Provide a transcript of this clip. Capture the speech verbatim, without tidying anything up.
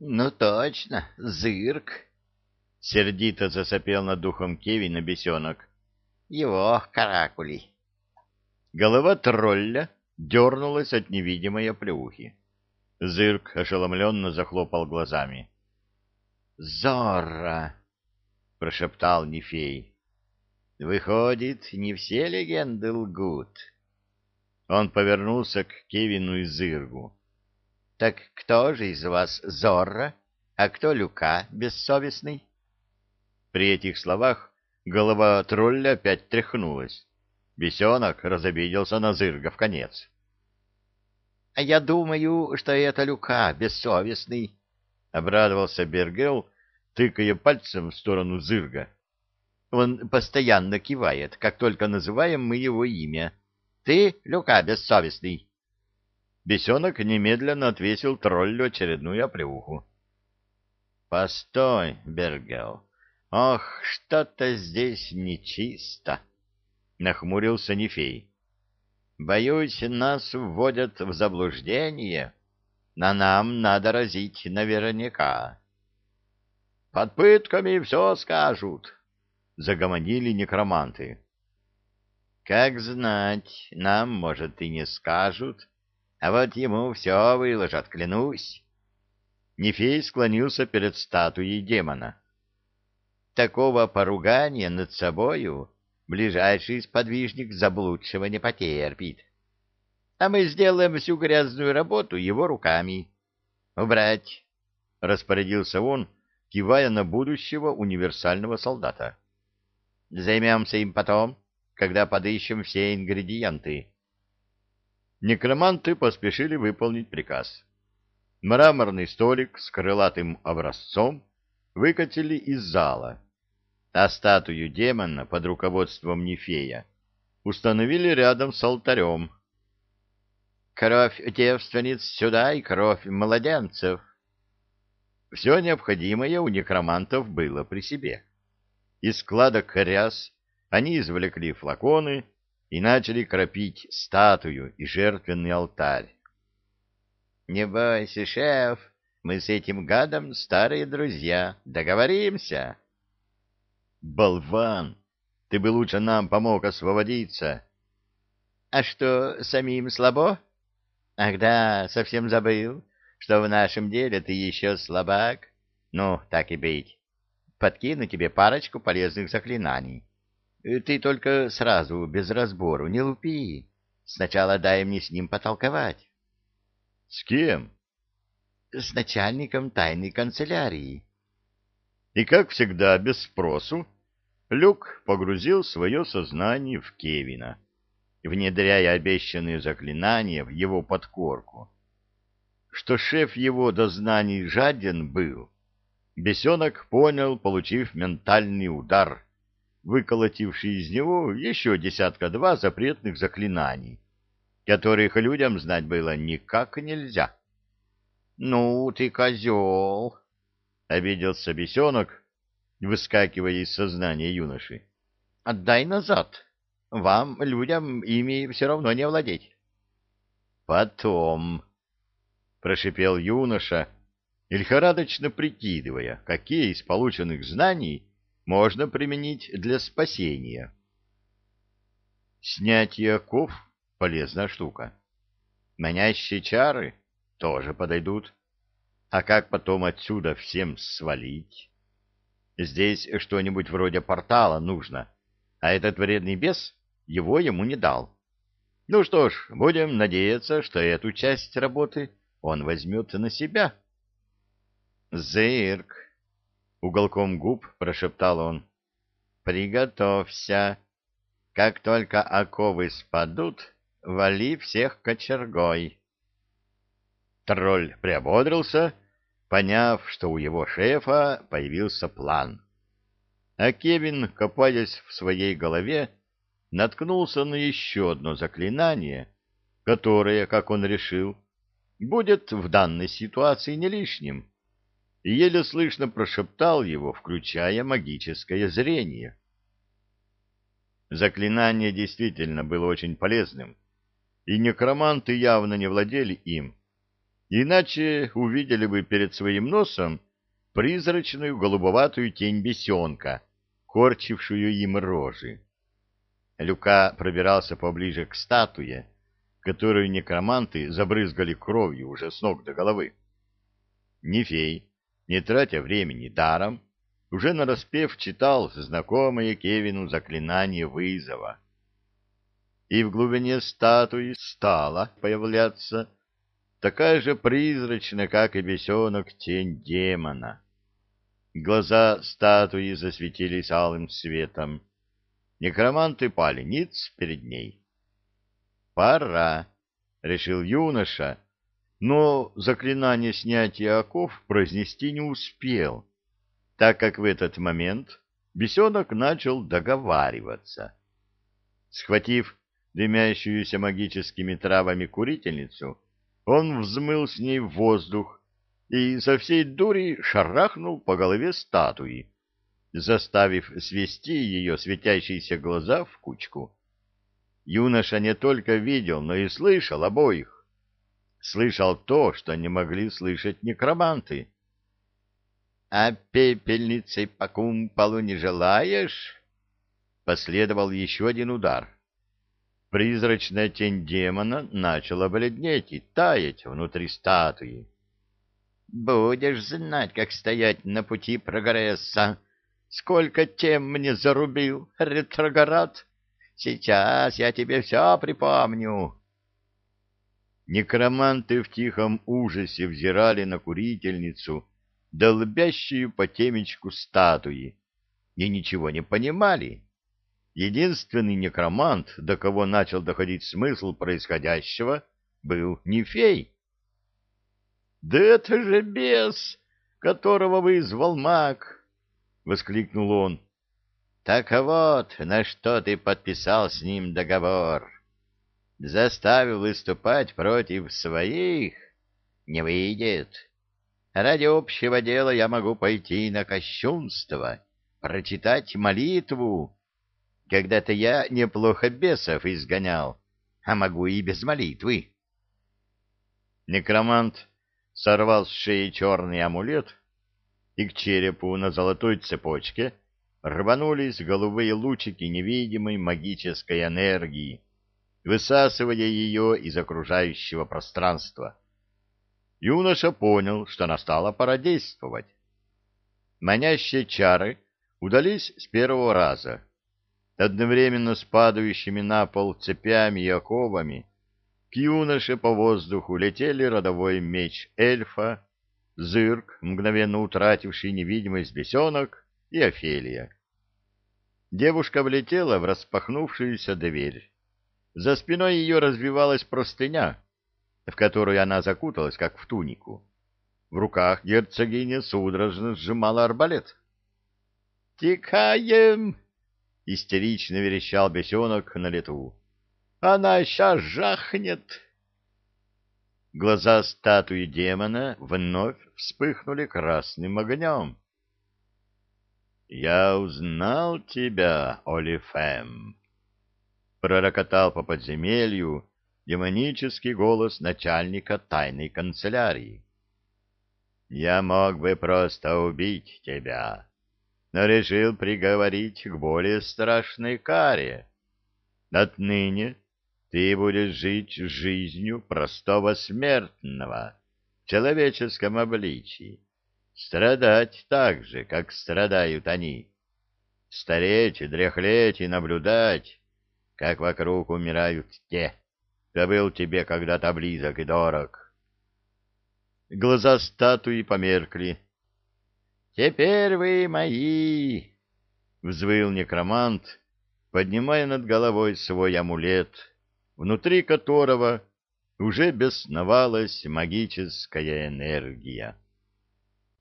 Ну точно, зырк. Сердито засопел над духом Кевина бесенок. Его каракули. Голова тролля дернулась от невидимой оплеухи. Зырк ошеломленно захлопал глазами. «Зорро!» — прошептал Нефей. «Выходит, не все легенды лгут». Он повернулся к Кевину и Зыргу. «Так кто же из вас Зорро, а кто Люка бессовестный?» При этих словах голова тролля опять тряхнулась. Бесенок разобиделся на Зырга вконец. — А я думаю, что это Люка бессовестный, — обрадовался Бергел, тыкая пальцем в сторону Зырга. — Он постоянно кивает, как только называем мы его имя. — Ты, Люка бессовестный. Бесенок немедленно отвесил троллю очередную оплеуху. — Постой, Бергел. Ох, что-то здесь нечисто, — нахмурился Нефей. Боюсь, нас вводят в заблуждение, а нам надо разить наверняка. — Под пытками все скажут, — загомонили некроманты. — Как знать, нам, может, и не скажут, а вот ему все выложат, клянусь. Нефей склонился перед статуей демона. Такого поругания над собою ближайший сподвижник заблудшего не потерпит. А мы сделаем всю грязную работу его руками. Убрать, — распорядился он, кивая на будущего универсального солдата. Займемся им потом, когда подыщем все ингредиенты. Некроманты поспешили выполнить приказ. Мраморный столик с крылатым образцом выкатили из зала, а статую демона под руководством Нефея установили рядом с алтарем. «Кровь девственниц сюда и кровь младенцев». Все необходимое у некромантов было при себе. Из складок ряс они извлекли флаконы и начали кропить статую и жертвенный алтарь. «Не бойся, шеф, мы с этим гадом старые друзья, договоримся». «Болван! Ты бы лучше нам помог освободиться». «А что, самим слабо? Ах да, совсем забыл, что в нашем деле ты еще слабак. Ну, так и быть. Подкину тебе парочку полезных заклинаний. Ты только сразу, без разбору, не лупи. Сначала дай мне с ним потолковать». «С кем?» «С начальником тайной канцелярии». И, как всегда, без спросу, Люк погрузил свое сознание в Кевина, внедряя обещанные заклинания в его подкорку. Что шеф его до знаний жаден был, бесенок понял, получив ментальный удар, выколотивший из него еще десятка-два запретных заклинаний, которых людям знать было никак нельзя. — Ну ты козел! — обиделся бесенок, выскакивая из сознания юноши. — Отдай назад. Вам, людям, ими все равно не овладеть. — Потом, — прошипел юноша, лихорадочно прикидывая, какие из полученных знаний можно применить для спасения. Снятие оков — полезная штука. Манящие чары тоже подойдут. А как потом отсюда всем свалить? Здесь что-нибудь вроде портала нужно, а этот вредный бес его ему не дал. Ну что ж, будем надеяться, что эту часть работы он возьмет на себя. «Зырк!» — уголком губ прошептал он. «Приготовься. Как только оковы спадут, вали всех кочергой». Тролль приободрился, поняв, что у его шефа появился план. А Кевин, копаясь в своей голове, наткнулся на еще одно заклинание, которое, как он решил, будет в данной ситуации не лишним, и еле слышно прошептал его, включая магическое зрение. Заклинание действительно было очень полезным, и некроманты явно не владели им, иначе увидели бы перед своим носом призрачную голубоватую тень бесенка, корчившую им рожи. Люка пробирался поближе к статуе, которую некроманты забрызгали кровью уже с ног до головы. Нефей, не тратя времени даром, уже нараспев читал знакомое Кевину заклинание вызова. И в глубине статуи стала появляться такая же призрачная, как и бесенок, тень демона. Глаза статуи засветились алым светом. Некроманты пали ниц перед ней. «Пора», — решил юноша, но заклинание снятия оков произнести не успел, так как в этот момент бесенок начал договариваться. Схватив дымящуюся магическими травами курительницу, он взмыл с ней в воздух и со всей дури шарахнул по голове статуи, заставив свести ее светящиеся глаза в кучку. Юноша не только видел, но и слышал обоих. Слышал то, что не могли слышать некроманты. — А пепельницей по кумполу не желаешь? Последовал еще один удар. Призрачная тень демона начала бледнеть и таять внутри статуи. — Будешь знать, как стоять на пути прогресса. Сколько тем мне зарубил, ретроград! Сейчас я тебе все припомню. Некроманты в тихом ужасе взирали на курительницу, долбящую по темечку статуи, и ничего не понимали. Единственный некромант, до кого начал доходить смысл происходящего, был Нефей. — Да это же бес, которого вызвал маг! — воскликнул он. — Так вот, на что ты подписал с ним договор. Заставил выступать против своих? Не выйдет. Ради общего дела я могу пойти на кощунство, прочитать молитву. Когда-то я неплохо бесов изгонял, а могу и без молитвы. Некромант сорвал с шеи черный амулет, и к черепу на золотой цепочке рванулись голубые лучики невидимой магической энергии, высасывая ее из окружающего пространства. Юноша понял, что настала пора действовать. Манящие чары удались с первого раза. Одновременно с падающими на пол цепями и оковами к юноше по воздуху летели родовой меч эльфа, Зырк, мгновенно утративший невидимость бесенок, и Офелия. Девушка влетела в распахнувшуюся дверь. За спиной ее развивалась простыня, в которую она закуталась, как в тунику. В руках герцогиня судорожно сжимала арбалет. «Текаем!» — истерично верещал бесенок на лету. «Она сейчас жахнет!» Глаза статуи демона вновь вспыхнули красным огнем. «Я узнал тебя, Олифем!» — пророкотал по подземелью демонический голос начальника тайной канцелярии. «Я мог бы просто убить тебя, но решил приговорить к более страшной каре. Отныне ты будешь жить жизнью простого смертного в человеческом обличии, страдать так же, как страдают они, стареть, дряхлеть и наблюдать, как вокруг умирают те, кто был тебе когда-то близок и дорог». Глаза статуи померкли. «Теперь вы мои!» — взвыл некромант, поднимая над головой свой амулет, внутри которого уже бесновалась магическая энергия.